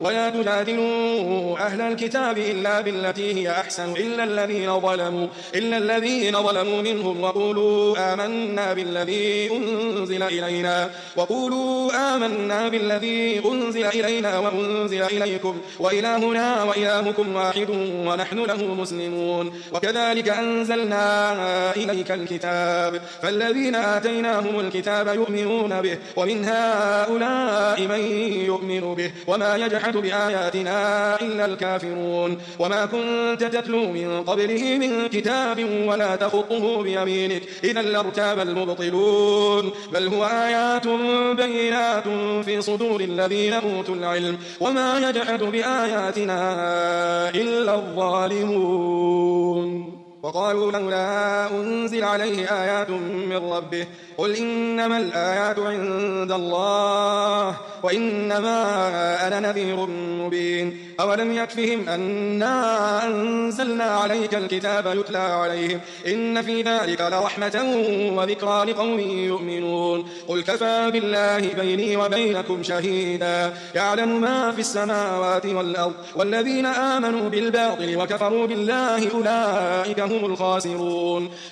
ولا تجادلوا أهل الكتاب إلا بالتي هي أحسن إلا الذين ظلموا منهم وقولوا آمنا بالذي أنزل إلينا وأنزل إليكم وإلهنا وإلهكم واحد ونحن له مسلمون. وكذلك أنزلنا إليك الكتاب فالذين آتيناهم الكتاب يؤمنون به ومن هؤلاء من يؤمن به وما يجحد بآياتنا إلا الكافرون. وما كنت تتلو من قبله من كتاب ولا تخطه بيمينك إذا لارتاب المبطلون بل هو آيات بينات في صدور الذين أوتوا العلم وما يجحد بآياتنا إلا الظالمون. وقالوا لولا أنزل عليه آيات من ربه قل إنما الآيات عند الله وإنما أنا نذير مبين. أولم يكفهم أنا أنزلنا عليك الكتاب يتلى عليهم إن في ذلك لرحمة وذكرى لقوم يؤمنون. قل كفى بالله بيني وبينكم شهيدا يعلم ما في السماوات والأرض والذين آمنوا بالباطل وكفروا بالله أولئك هم الخاسرون.